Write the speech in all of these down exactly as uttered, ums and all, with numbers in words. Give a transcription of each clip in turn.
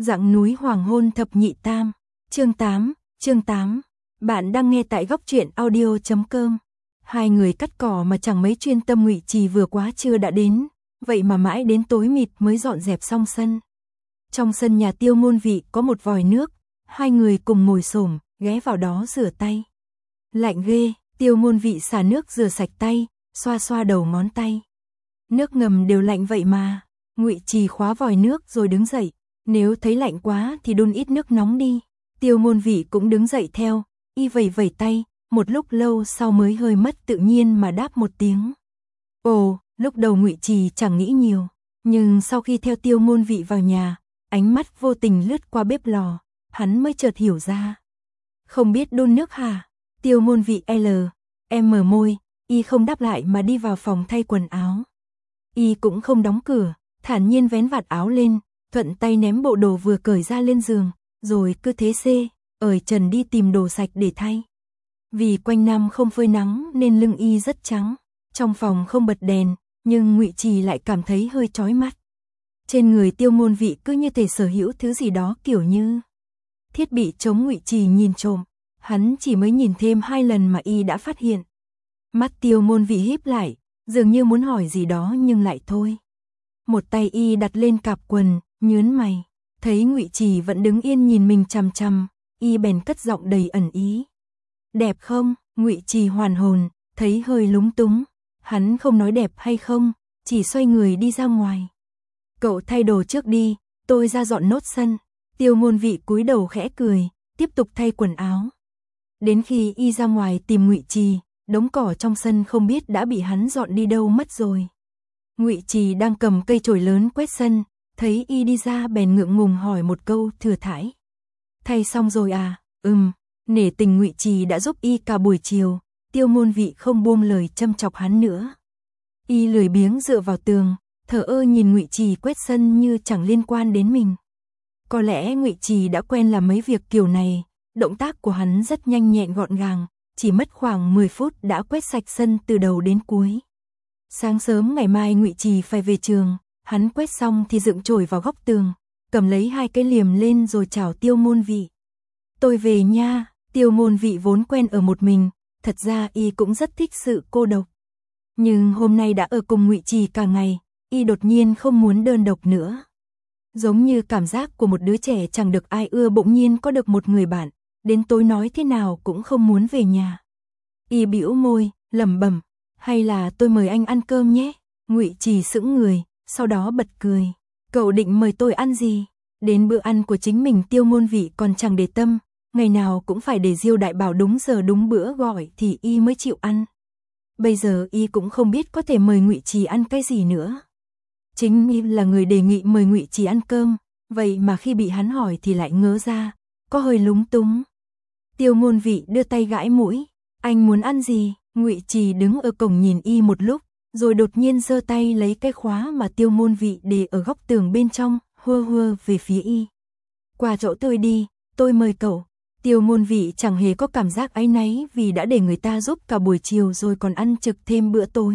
Dặng núi hoàng hôn thập nhị tam, chương tám, chương tám. Bạn đang nghe tại góc truyện audio chấm com. Hai người cắt cỏ mà chẳng mấy chuyên tâm, Ngụy Trì vừa quá trưa đã đến, vậy mà mãi đến tối mịt mới dọn dẹp xong sân. Trong sân nhà Tiêu Ngôn Vị có một vòi nước, hai người cùng ngồi xổm, ghé vào đó rửa tay. Lạnh ghê, Tiêu Ngôn Vị xả nước rửa sạch tay, xoa xoa đầu ngón tay. Nước ngầm đều lạnh vậy mà. Ngụy Trì khóa vòi nước rồi đứng dậy, nếu thấy lạnh quá thì đun ít nước nóng đi. Tiêu Ngôn Vị cũng đứng dậy theo, y vẩy vẩy tay, một lúc lâu sau mới hơi mất tự nhiên mà đáp một tiếng. Ồ, lúc đầu Ngụy Trì chẳng nghĩ nhiều, nhưng sau khi theo Tiêu Ngôn Vị vào nhà, ánh mắt vô tình lướt qua bếp lò, hắn mới chợt hiểu ra. Không biết đun nước hả? Tiêu Ngôn Vị L, em mở môi, y không đáp lại mà đi vào phòng thay quần áo. Y cũng không đóng cửa, thản nhiên vén vạt áo lên, thuận tay ném bộ đồ vừa cởi ra lên giường, rồi cứ thế xê, ởi trần đi tìm đồ sạch để thay. Vì quanh năm không phơi nắng nên lưng y rất trắng, trong phòng không bật đèn, nhưng Ngụy Trì lại cảm thấy hơi chói mắt. Trên người Tiêu Ngôn Vị cứ như thể sở hữu thứ gì đó kiểu như thiết bị chống Ngụy Trì nhìn trộm, hắn chỉ mới nhìn thêm hai lần mà y đã phát hiện. Mắt Tiêu Ngôn Vị híp lại, dường như muốn hỏi gì đó nhưng lại thôi. Một tay y đặt lên cạp quần, nhớn mày, thấy Ngụy Trì vẫn đứng yên nhìn mình chằm chằm, y bèn cất giọng đầy ẩn ý. Đẹp không? Ngụy Trì hoàn hồn, thấy hơi lúng túng, hắn không nói đẹp hay không, chỉ xoay người đi ra ngoài. Cậu thay đồ trước đi, tôi ra dọn nốt sân. Tiêu Ngôn Vị cúi đầu khẽ cười, tiếp tục thay quần áo. Đến khi y ra ngoài tìm Ngụy Trì, đống cỏ trong sân không biết đã bị hắn dọn đi đâu mất rồi. Ngụy Trì đang cầm cây chổi lớn quét sân, thấy y đi ra bèn ngượng ngùng hỏi một câu thừa thãi. Thay xong rồi à? Ừm, nể tình Ngụy Trì đã giúp y cả buổi chiều, Tiêu Ngôn Vị không buông lời châm chọc hắn nữa. Y lười biếng dựa vào tường, thờ ơ nhìn Ngụy Trì quét sân như chẳng liên quan đến mình. Có lẽ Ngụy Trì đã quen làm mấy việc kiểu này, động tác của hắn rất nhanh nhẹn gọn gàng, chỉ mất khoảng mười phút đã quét sạch sân từ đầu đến cuối. Sáng sớm ngày mai Ngụy Trì phải về trường, hắn quét xong thì dựng chổi vào góc tường, cầm lấy hai cái liềm lên rồi chào Tiêu Ngôn Vị. Tôi về nha. Tiêu Ngôn Vị vốn quen ở một mình, thật ra y cũng rất thích sự cô độc. Nhưng hôm nay đã ở cùng Ngụy Trì cả ngày, y đột nhiên không muốn đơn độc nữa. Giống như cảm giác của một đứa trẻ chẳng được ai ưa bỗng nhiên có được một người bạn, đến tối nói thế nào cũng không muốn về nhà. Y bĩu môi, lẩm bẩm, hay là tôi mời anh ăn cơm nhé. Ngụy Trì sững người, sau đó bật cười. Cậu định mời tôi ăn gì? Đến bữa ăn của chính mình Tiêu Ngôn Vị còn chẳng để tâm, ngày nào cũng phải để Diêu Đại Bảo đúng giờ đúng bữa gọi thì y mới chịu ăn. Bây giờ y cũng không biết có thể mời Ngụy Trì ăn cái gì nữa. Chính y là người đề nghị mời Ngụy Trì ăn cơm, vậy mà khi bị hắn hỏi thì lại ngớ ra, có hơi lúng túng. Tiêu Ngôn Vị đưa tay gãi mũi, anh muốn ăn gì? Ngụy Trì đứng ở cổng nhìn y một lúc, rồi đột nhiên giơ tay lấy cái khóa mà Tiêu Ngôn Vị để ở góc tường bên trong, hua hua về phía y. Qua chỗ tôi đi, tôi mời cậu. Tiêu Ngôn Vị chẳng hề có cảm giác áy náy vì đã để người ta giúp cả buổi chiều rồi còn ăn trực thêm bữa tối.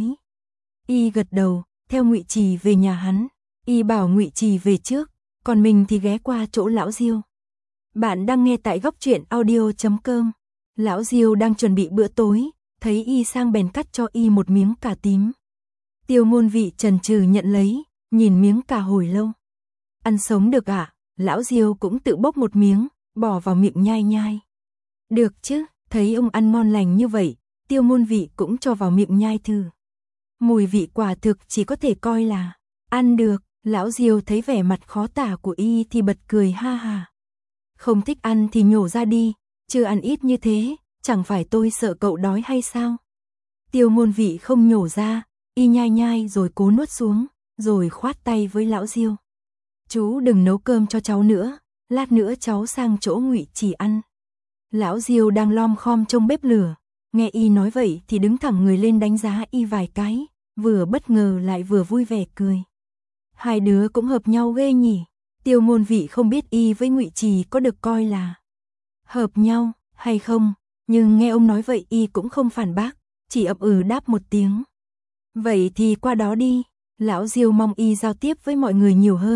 Y gật đầu, theo Ngụy Trì về nhà hắn. Y bảo Ngụy Trì về trước, còn mình thì ghé qua chỗ lão Diêu. Bạn đang nghe tại góc truyện audio chấm com. Lão Diêu đang chuẩn bị bữa tối, thấy y sang bèn cắt cho y một miếng cà tím. Tiêu Ngôn Vị chần chừ nhận lấy, nhìn miếng cà hồi lâu. Ăn sống được ạ? À? Lão Diêu cũng tự bốc một miếng, bỏ vào miệng nhai nhai. Được chứ, thấy ông ăn ngon lành như vậy, Tiêu Ngôn Vị cũng cho vào miệng nhai thử. Mùi vị quả thực chỉ có thể coi là ăn được. Lão Diêu thấy vẻ mặt khó tả của y thì bật cười ha ha. Không thích ăn thì nhổ ra đi, chưa ăn ít như thế, chẳng phải tôi sợ cậu đói hay sao? Tiêu Ngôn Vị không nhổ ra, y nhai nhai rồi cố nuốt xuống, rồi khoát tay với lão Diêu. Chú đừng nấu cơm cho cháu nữa, lát nữa cháu sang chỗ Ngụy Trì ăn. Lão Diêu đang lom khom trong bếp lửa, nghe y nói vậy thì đứng thẳng người lên đánh giá y vài cái, vừa bất ngờ lại vừa vui vẻ cười. Hai đứa cũng hợp nhau ghê nhỉ. Tiêu Ngôn Vị không biết y với Ngụy Trì có được coi là hợp nhau hay không, nhưng nghe ông nói vậy y cũng không phản bác, chỉ ậm ừ đáp một tiếng. Vậy thì qua đó đi. Lão Diêu mong y giao tiếp với mọi người nhiều hơn,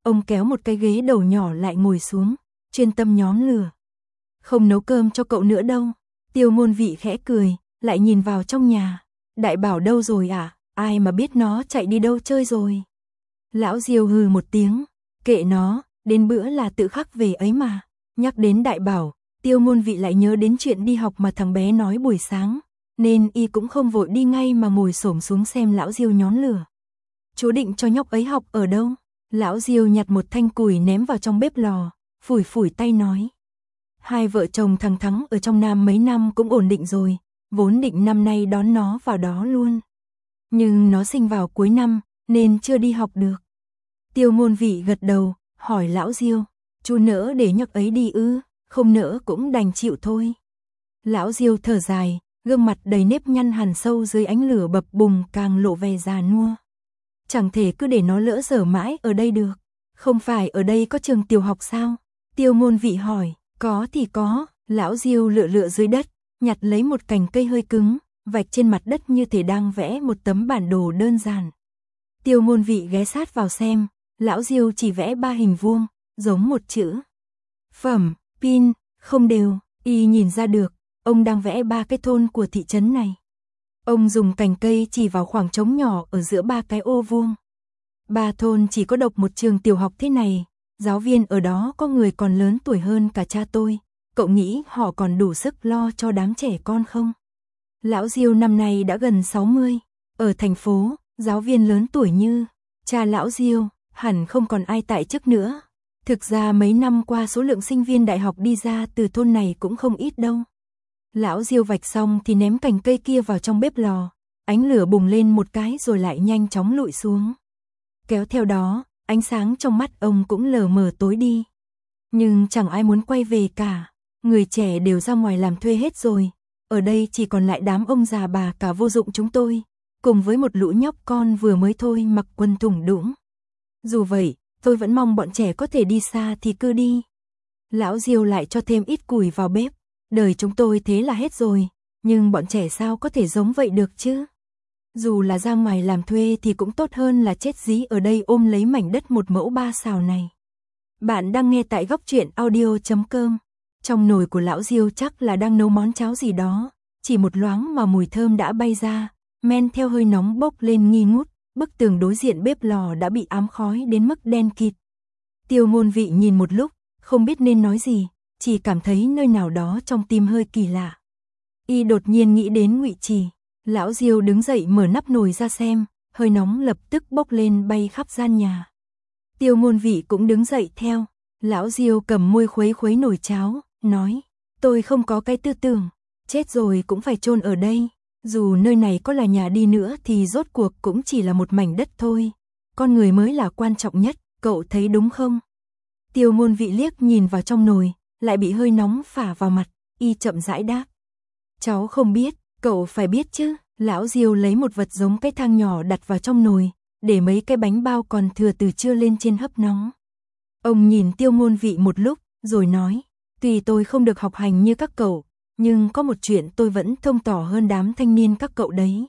Ông kéo một cái ghế đầu nhỏ lại ngồi xuống, chuyên tâm nhóm lửa. Không nấu cơm cho cậu nữa đâu. Tiêu Ngôn Vị khẽ cười, lại nhìn vào trong nhà. Đại Bảo đâu rồi à? Ai mà biết nó chạy đi đâu chơi rồi. Lão Diêu hừ một tiếng, kệ nó, đến bữa là tự khắc về ấy mà. Nhắc đến Đại Bảo, Tiêu Ngôn Vị lại nhớ đến chuyện đi học mà thằng bé nói buổi sáng, nên y cũng không vội đi ngay mà ngồi xổm xuống xem lão Diêu nhón lửa. Chú định cho nhóc ấy học ở đâu? Lão Diêu nhặt một thanh củi ném vào trong bếp lò, phủi phủi tay nói. Hai vợ chồng thằng Thắng ở trong Nam mấy năm cũng ổn định rồi, vốn định năm nay đón nó vào đó luôn. Nhưng nó sinh vào cuối năm, nên chưa đi học được. Tiêu Ngôn Vị gật đầu, hỏi lão Diêu, chú nỡ để nhóc ấy đi ư? Không nỡ cũng đành chịu thôi. Lão Diêu thở dài, gương mặt đầy nếp nhăn hằn sâu dưới ánh lửa bập bùng càng lộ vẻ già nua. Chẳng thể cứ để nó lỡ dở mãi ở đây được. Không phải ở đây có trường tiểu học sao? Tiêu Ngôn Vị hỏi. Có thì có. Lão Diêu lựa lựa dưới đất, nhặt lấy một cành cây hơi cứng, vạch trên mặt đất như thể đang vẽ một tấm bản đồ đơn giản. Tiêu Ngôn Vị ghé sát vào xem, lão Diêu chỉ vẽ ba hình vuông, giống một chữ. Phẩm, pin, không đều, y nhìn ra được, ông đang vẽ ba cái thôn của thị trấn này. Ông dùng cành cây chỉ vào khoảng trống nhỏ ở giữa ba cái ô vuông. Ba thôn chỉ có độc một trường tiểu học thế này, giáo viên ở đó có người còn lớn tuổi hơn cả cha tôi. Cậu nghĩ họ còn đủ sức lo cho đám trẻ con không? Lão Diêu năm nay đã gần sáu mươi, ở thành phố, giáo viên lớn tuổi như cha lão Diêu, hẳn không còn ai tại chức nữa. Thực ra mấy năm qua số lượng sinh viên đại học đi ra từ thôn này cũng không ít đâu. Lão Diêu vạch xong thì ném cành cây kia vào trong bếp lò, ánh lửa bùng lên một cái rồi lại nhanh chóng lụi xuống. Kéo theo đó, ánh sáng trong mắt ông cũng lờ mờ tối đi. Nhưng chẳng ai muốn quay về cả, người trẻ đều ra ngoài làm thuê hết rồi, ở đây chỉ còn lại đám ông già bà cả vô dụng chúng tôi, cùng với một lũ nhóc con vừa mới thôi mặc quần thủng đũng. Dù vậy, tôi vẫn mong bọn trẻ có thể đi xa thì cứ đi. Lão Diêu lại cho thêm ít củi vào bếp, đời chúng tôi thế là hết rồi, nhưng bọn trẻ sao có thể giống vậy được chứ? Dù là ra ngoài làm thuê thì cũng tốt hơn là chết dí ở đây ôm lấy mảnh đất một mẫu ba xào này. Bạn đang nghe tại góc truyện audio chấm com. Trong nồi của lão Diêu chắc là đang nấu món cháo gì đó, chỉ một loáng mà mùi thơm đã bay ra, men theo hơi nóng bốc lên nghi ngút, bức tường đối diện bếp lò đã bị ám khói đến mức đen kịt. Tiêu Ngôn Vị nhìn một lúc, không biết nên nói gì, chỉ cảm thấy nơi nào đó trong tim hơi kỳ lạ. Y đột nhiên nghĩ đến Ngụy Trì. Lão Diêu đứng dậy mở nắp nồi ra xem, hơi nóng lập tức bốc lên bay khắp gian nhà. Tiêu Ngôn Vị cũng đứng dậy theo. Lão Diêu cầm muôi khuấy khuấy nồi cháo, nói, tôi không có cái tư tưởng, chết rồi cũng phải chôn ở đây. Dù nơi này có là nhà đi nữa thì rốt cuộc cũng chỉ là một mảnh đất thôi. Con người mới là quan trọng nhất, cậu thấy đúng không? Tiêu Ngôn Vị liếc nhìn vào trong nồi, lại bị hơi nóng phả vào mặt, y chậm rãi đáp. Cháu không biết, cậu phải biết chứ. Lão Diêu lấy một vật giống cái thang nhỏ đặt vào trong nồi, để mấy cái bánh bao còn thừa từ trưa lên trên hấp nóng. Ông nhìn Tiêu Ngôn Vị một lúc, rồi nói, tuy tôi không được học hành như các cậu, nhưng có một chuyện tôi vẫn thông tỏ hơn đám thanh niên các cậu đấy.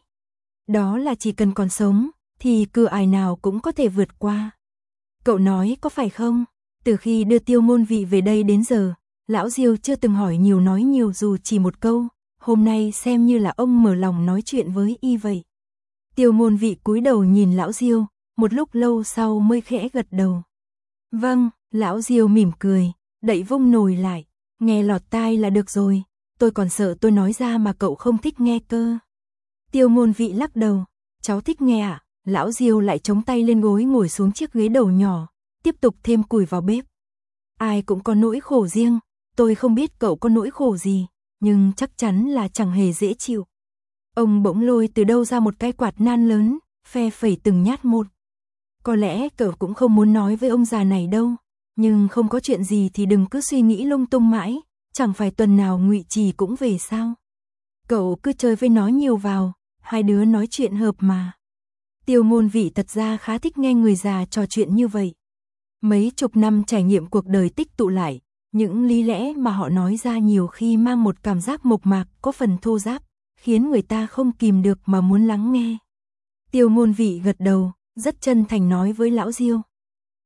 Đó là chỉ cần còn sống, thì cửa ải nào cũng có thể vượt qua. Cậu nói có phải không? Từ khi đưa Tiêu Ngôn Vị về đây đến giờ, lão Diêu chưa từng hỏi nhiều nói nhiều dù chỉ một câu, hôm nay xem như là ông mở lòng nói chuyện với y vậy. Tiêu Ngôn Vị cúi đầu nhìn lão Diêu, một lúc lâu sau mới khẽ gật đầu. Vâng, lão Diêu mỉm cười, đậy vung nồi lại, nghe lọt tai là được rồi, tôi còn sợ tôi nói ra mà cậu không thích nghe cơ. Tiêu Ngôn Vị lắc đầu, cháu thích nghe à? Lão Diêu lại chống tay lên gối ngồi xuống chiếc ghế đầu nhỏ, tiếp tục thêm củi vào bếp. Ai cũng có nỗi khổ riêng, tôi không biết cậu có nỗi khổ gì, nhưng chắc chắn là chẳng hề dễ chịu. Ông bỗng lôi từ đâu ra một cái quạt nan lớn, phe phẩy từng nhát một. Có lẽ cậu cũng không muốn nói với ông già này đâu, nhưng không có chuyện gì thì đừng cứ suy nghĩ lung tung mãi, chẳng phải tuần nào Ngụy Trì cũng về sao. Cậu cứ chơi với nó nhiều vào, hai đứa nói chuyện hợp mà. Tiêu Ngôn Vị thật ra khá thích nghe người già trò chuyện như vậy. Mấy chục năm trải nghiệm cuộc đời tích tụ lại, những lý lẽ mà họ nói ra nhiều khi mang một cảm giác mộc mạc có phần thô ráp, khiến người ta không kìm được mà muốn lắng nghe. Tiêu Ngôn Vị gật đầu, rất chân thành nói với lão Diêu.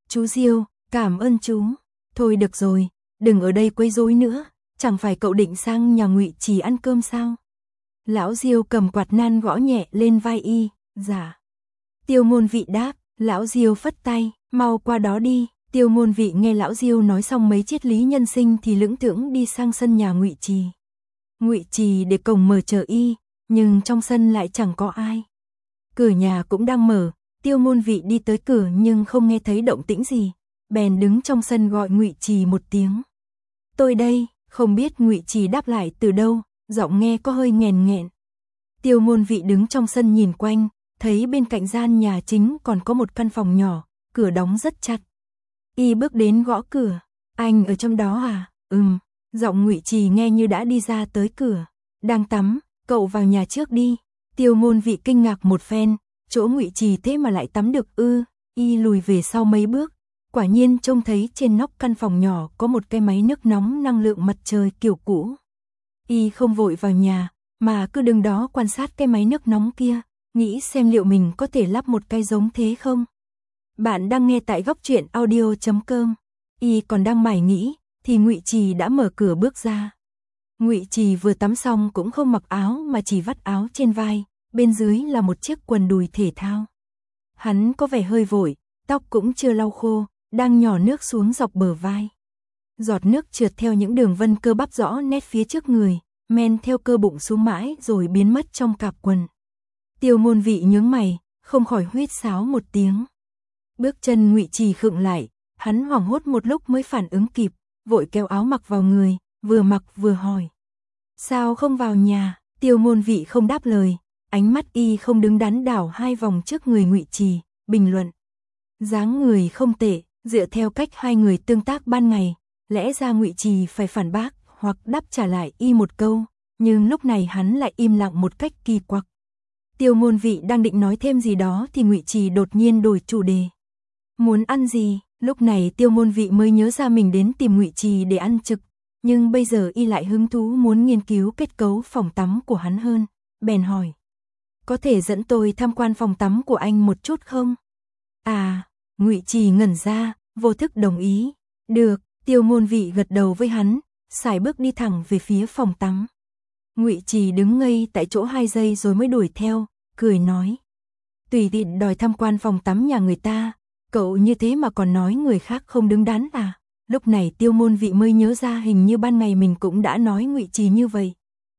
Chú Diêu, cảm ơn chú. Thôi được rồi, đừng ở đây quấy rối nữa, chẳng phải cậu định sang nhà Ngụy Trì ăn cơm sao? Lão Diêu cầm quạt nan gõ nhẹ lên vai y, dạ. Tiêu Ngôn Vị đáp, lão Diêu phất tay, mau qua đó đi. Tiêu Ngôn Vị nghe lão Diêu nói xong mấy triết lý nhân sinh thì lững thững đi sang sân nhà Ngụy Trì. Ngụy Trì để cổng mở chờ y, nhưng trong sân lại chẳng có ai. Cửa nhà cũng đang mở, Tiêu Ngôn Vị đi tới cửa nhưng không nghe thấy động tĩnh gì, bèn đứng trong sân gọi Ngụy Trì một tiếng. Tôi đây, không biết Ngụy Trì đáp lại từ đâu, giọng nghe có hơi nghèn nghẹn. Tiêu Ngôn Vị đứng trong sân nhìn quanh, thấy bên cạnh gian nhà chính còn có một căn phòng nhỏ, cửa đóng rất chặt. Y bước đến gõ cửa, anh ở trong đó à? Ừm, giọng Ngụy Trì nghe như đã đi ra tới cửa. Đang tắm, cậu vào nhà trước đi. Tiêu Ngôn Vị kinh ngạc một phen, chỗ Ngụy Trì thế mà lại tắm được ư? Y lùi về sau mấy bước, quả nhiên trông thấy trên nóc căn phòng nhỏ có một cái máy nước nóng năng lượng mặt trời kiểu cũ. Y không vội vào nhà, mà cứ đứng đó quan sát cái máy nước nóng kia, nghĩ xem liệu mình có thể lắp một cái giống thế không. Bạn đang nghe tại góc truyện audio chấm com. Y còn đang mải nghĩ, thì Ngụy Trì đã mở cửa bước ra. Ngụy Trì vừa tắm xong cũng không mặc áo mà chỉ vắt áo trên vai, bên dưới là một chiếc quần đùi thể thao. Hắn có vẻ hơi vội, tóc cũng chưa lau khô, đang nhỏ nước xuống dọc bờ vai. Giọt nước trượt theo những đường vân cơ bắp rõ nét phía trước người, men theo cơ bụng xuống mãi rồi biến mất trong cạp quần. Tiêu Ngôn Vị nhướng mày, không khỏi huýt sáo một tiếng. Bước chân Ngụy Trì khựng lại, hắn hoảng hốt một lúc mới phản ứng kịp, vội kéo áo mặc vào người, vừa mặc vừa hỏi. Sao không vào nhà? Tiêu Ngôn Vị không đáp lời, ánh mắt y không đứng đắn đảo hai vòng trước người Ngụy Trì, bình luận. Dáng người không tệ, dựa theo cách hai người tương tác ban ngày, lẽ ra Ngụy Trì phải phản bác hoặc đáp trả lại y một câu, nhưng lúc này hắn lại im lặng một cách kỳ quặc. Tiêu Ngôn Vị đang định nói thêm gì đó thì Ngụy Trì đột nhiên đổi chủ đề. Muốn ăn gì? Lúc này Tiêu Ngôn Vị mới nhớ ra mình đến tìm Ngụy Trì để ăn trực, nhưng bây giờ y lại hứng thú muốn nghiên cứu kết cấu phòng tắm của hắn hơn, bèn hỏi. Có thể dẫn tôi tham quan phòng tắm của anh một chút không? À, Ngụy Trì ngẩn ra, vô thức đồng ý. Được, Tiêu Ngôn Vị gật đầu với hắn, sải bước đi thẳng về phía phòng tắm. Ngụy Trì đứng ngây tại chỗ hai giây rồi mới đuổi theo, cười nói. Tùy tiện đòi tham quan phòng tắm nhà người ta, cậu như thế mà còn nói người khác không đứng đắn à? Lúc này Tiêu Ngôn Vị mới nhớ ra hình như ban ngày mình cũng đã nói Ngụy Trì như vậy.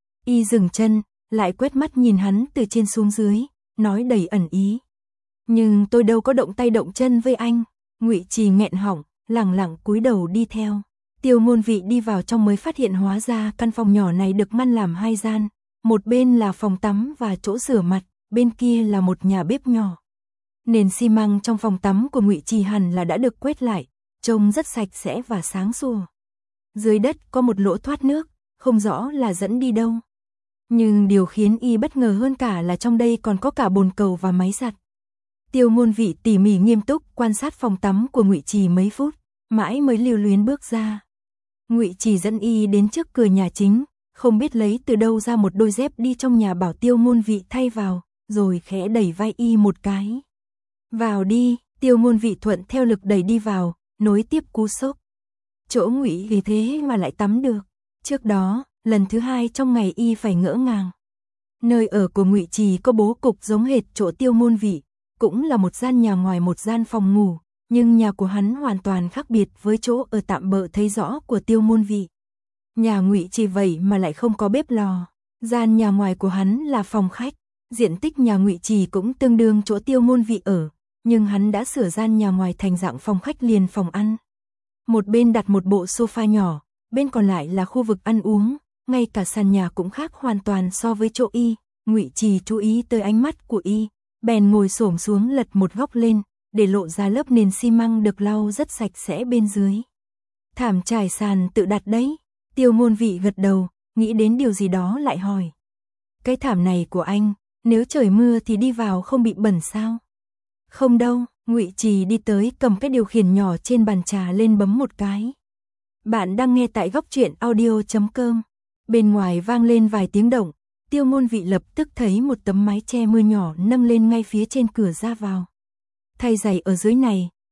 Y dừng chân, lại quét mắt nhìn hắn từ trên xuống dưới, nói đầy ẩn ý. Nhưng tôi đâu có động tay động chân với anh. Ngụy Trì nghẹn họng, lẳng lặng cúi đầu đi theo. Tiêu Ngôn Vị đi vào trong mới phát hiện hóa ra căn phòng nhỏ này được măn làm hai gian, một bên là phòng tắm và chỗ rửa mặt, bên kia là một nhà bếp nhỏ. Nền xi măng trong phòng tắm của Ngụy Trì hẳn là đã được quét lại, trông rất sạch sẽ và sáng sủa. Dưới đất có một lỗ thoát nước, không rõ là dẫn đi đâu. Nhưng điều khiến y bất ngờ hơn cả là trong đây còn có cả bồn cầu và máy giặt. Tiêu Ngôn Vị tỉ mỉ nghiêm túc quan sát phòng tắm của Ngụy Trì mấy phút, mãi mới lưu luyến bước ra. Ngụy Trì dẫn y đến trước cửa nhà chính, không biết lấy từ đâu ra một đôi dép đi trong nhà bảo Tiêu Ngôn Vị thay vào, rồi khẽ đẩy vai y một cái. Vào đi, Tiêu Ngôn Vị thuận theo lực đẩy đi vào, nối tiếp cú sốc. Chỗ Ngụy vì thế mà lại tắm được. Trước đó, lần thứ hai trong ngày y phải ngỡ ngàng. Nơi ở của Ngụy Trì có bố cục giống hệt chỗ Tiêu Ngôn Vị, cũng là một gian nhà ngoài một gian phòng ngủ, nhưng nhà của hắn hoàn toàn khác biệt với chỗ ở tạm bợ thấy rõ của Tiêu Ngôn Vị. Nhà Ngụy Trì vậy mà lại không có bếp lò. Gian nhà ngoài của hắn là phòng khách, diện tích nhà Ngụy Trì cũng tương đương chỗ Tiêu Ngôn Vị ở, nhưng hắn đã sửa gian nhà ngoài thành dạng phòng khách liền phòng ăn. Một bên đặt một bộ sofa nhỏ, bên còn lại là khu vực ăn uống, ngay cả sàn nhà cũng khác hoàn toàn so với chỗ y. Ngụy Trì chú ý tới ánh mắt của y, bèn ngồi xổm xuống lật một góc lên, để lộ ra lớp nền xi măng được lau rất sạch sẽ bên dưới. Thảm trải sàn tự đặt đấy. Tiêu Ngôn Vị gật đầu, nghĩ đến điều gì đó lại hỏi. Cái thảm này của anh, nếu trời mưa thì đi vào không bị bẩn sao? Không đâu, Ngụy Trì đi tới cầm cái điều khiển nhỏ trên bàn trà lên bấm một cái. Bạn đang nghe tại góc truyện audio chấm com. Bên ngoài vang lên vài tiếng động, Tiêu Ngôn Vị lập tức thấy một tấm mái che mưa nhỏ nâng lên ngay phía trên cửa ra vào. Thay giày ở dưới này,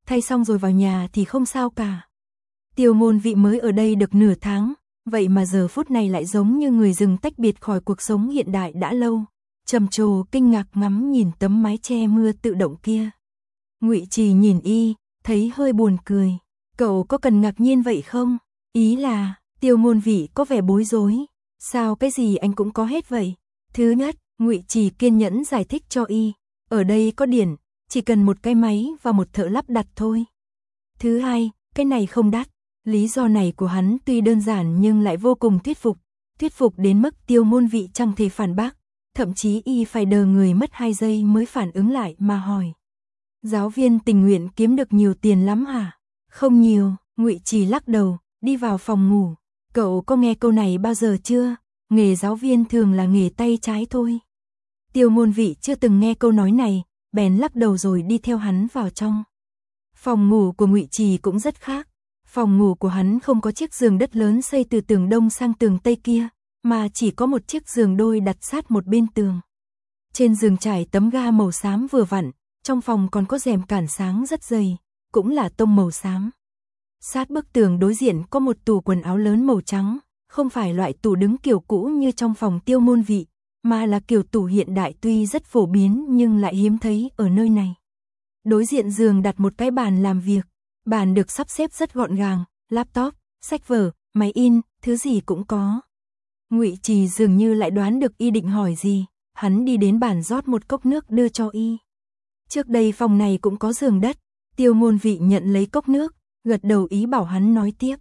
thay xong rồi vào nhà thì không sao cả. Tiêu Ngôn Vị mới ở đây được nửa tháng, vậy mà giờ phút này lại giống như người rừng tách biệt khỏi cuộc sống hiện đại đã lâu. Trầm trồ kinh ngạc ngắm nhìn tấm mái che mưa tự động kia. Ngụy Trì nhìn y, thấy hơi buồn cười. Cậu có cần ngạc nhiên vậy không? Ý là, Tiêu Ngôn Vị có vẻ bối rối. Sao cái gì anh cũng có hết vậy? Thứ nhất, Ngụy Trì kiên nhẫn giải thích cho y. Ở đây có điện, chỉ cần một cái máy và một thợ lắp đặt thôi. Thứ hai, cái này không đắt. Lý do này của hắn tuy đơn giản nhưng lại vô cùng thuyết phục. Thuyết phục đến mức Tiêu Ngôn Vị chẳng thể phản bác. Thậm chí y phải đờ người mất hai giây mới phản ứng lại mà hỏi. Giáo viên tình nguyện kiếm được nhiều tiền lắm hả? Không nhiều, Ngụy Trì lắc đầu, đi vào phòng ngủ. Cậu có nghe câu này bao giờ chưa? Nghề giáo viên thường là nghề tay trái thôi. Tiêu Ngôn Vị chưa từng nghe câu nói này, bèn lắc đầu rồi đi theo hắn vào trong. Phòng ngủ của Ngụy Trì cũng rất khác. Phòng ngủ của hắn không có chiếc giường đất lớn xây từ tường đông sang tường tây kia, mà chỉ có một chiếc giường đôi đặt sát một bên tường. Trên giường trải tấm ga màu xám vừa vặn, trong phòng còn có rèm cản sáng rất dày, cũng là tông màu xám. Sát bức tường đối diện có một tủ quần áo lớn màu trắng, không phải loại tủ đứng kiểu cũ như trong phòng Tiêu Ngôn Vị, mà là kiểu tủ hiện đại tuy rất phổ biến nhưng lại hiếm thấy ở nơi này. Đối diện giường đặt một cái bàn làm việc, bàn được sắp xếp rất gọn gàng, laptop, sách vở, máy in, thứ gì cũng có. Ngụy Trì dường như lại đoán được y định hỏi gì, hắn đi đến bàn rót một cốc nước đưa cho y. Trước đây phòng này cũng có giường đất, Tiêu Ngôn Vị nhận lấy cốc nước, gật đầu ý bảo hắn nói tiếp.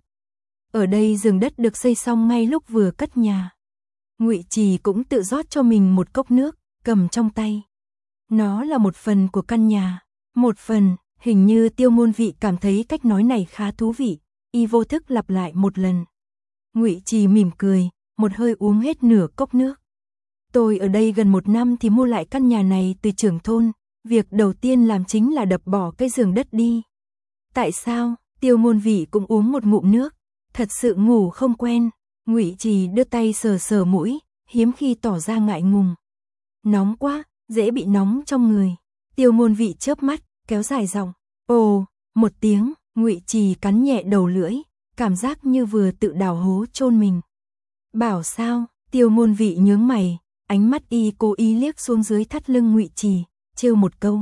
Ở đây giường đất được xây xong ngay lúc vừa cất nhà. Ngụy Trì cũng tự rót cho mình một cốc nước, cầm trong tay. Nó là một phần của căn nhà, một phần, hình như Tiêu Ngôn Vị cảm thấy cách nói này khá thú vị, y vô thức lặp lại một lần. Ngụy Trì mỉm cười, một hơi uống hết nửa cốc nước. Tôi ở đây gần một năm thì mua lại căn nhà này từ trưởng thôn, việc đầu tiên làm chính là đập bỏ cái giường đất đi. Tại sao? Tiêu Ngôn Vị cũng uống một ngụm nước, thật sự ngủ không quen. Ngụy Trì đưa tay sờ sờ mũi, hiếm khi tỏ ra ngại ngùng. Nóng quá, dễ bị nóng trong người. Tiêu Ngôn Vị chớp mắt, kéo dài giọng. Ồ, một tiếng, Ngụy Trì cắn nhẹ đầu lưỡi, cảm giác như vừa tự đào hố chôn mình. Bảo sao? Tiêu Ngôn Vị nhướng mày, ánh mắt y cố ý liếc xuống dưới thắt lưng Ngụy Trì, trêu một câu.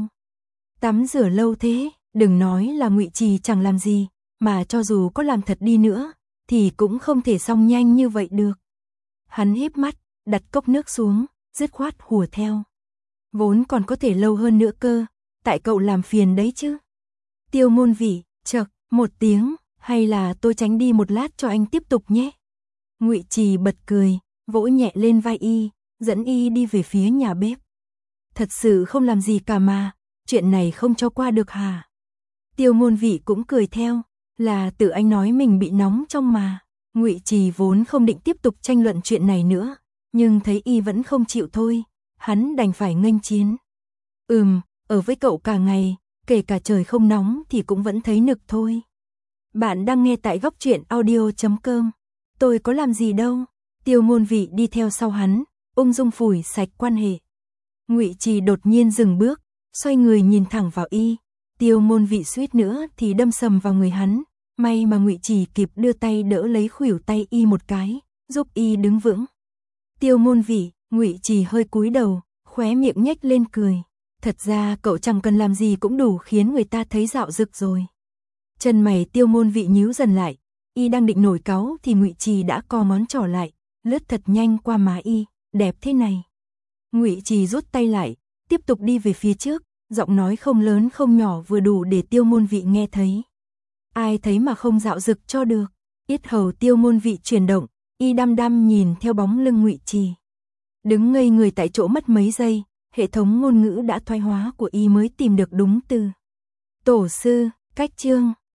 Tắm rửa lâu thế, đừng nói là Ngụy Trì chẳng làm gì, mà cho dù có làm thật đi nữa, thì cũng không thể xong nhanh như vậy được. Hắn híp mắt, đặt cốc nước xuống, dứt khoát hùa theo. Vốn còn có thể lâu hơn nữa cơ, tại cậu làm phiền đấy chứ. Tiêu Ngôn Vị, chậc, một tiếng, hay là tôi tránh đi một lát cho anh tiếp tục nhé. Ngụy Trì bật cười, vỗ nhẹ lên vai y, dẫn y đi về phía nhà bếp. Thật sự không làm gì cả mà, chuyện này không cho qua được hả? Tiêu Ngôn Vị cũng cười theo, là tự anh nói mình bị nóng trong mà. Ngụy Trì vốn không định tiếp tục tranh luận chuyện này nữa, nhưng thấy y vẫn không chịu thôi, hắn đành phải nghênh chiến. Ừm, ở với cậu cả ngày, kể cả trời không nóng thì cũng vẫn thấy nực thôi. Bạn đang nghe tại góc truyện audio chấm com. Tôi có làm gì đâu. Tiêu Ngôn Vị đi theo sau hắn, ung dung phủi sạch quan hệ. Ngụy Trì đột nhiên dừng bước, xoay người nhìn thẳng vào y. Tiêu Ngôn Vị suýt nữa thì đâm sầm vào người hắn, may mà Ngụy Trì kịp đưa tay đỡ lấy khuỷu tay y một cái, giúp y đứng vững. Tiêu Ngôn Vị, Ngụy Trì hơi cúi đầu, khóe miệng nhếch lên cười. Thật ra cậu chẳng cần làm gì cũng đủ khiến người ta thấy dạo dực rồi. Chân mày Tiêu Ngôn Vị nhíu dần lại, y đang định nổi cáu thì Ngụy Trì đã co ngón trỏ lại, lướt thật nhanh qua má y, đẹp thế này. Ngụy Trì rút tay lại, tiếp tục đi về phía trước, giọng nói không lớn không nhỏ vừa đủ để Tiêu Ngôn Vị nghe thấy. Ai thấy mà không dạo dực cho được. Yết hầu Tiêu Ngôn Vị chuyển động, y đăm đăm nhìn theo bóng lưng Ngụy Trì. Đứng ngây người tại chỗ mất mấy giây, hệ thống ngôn ngữ đã thoái hóa của y mới tìm được đúng từ. Tổ sư, cách chương.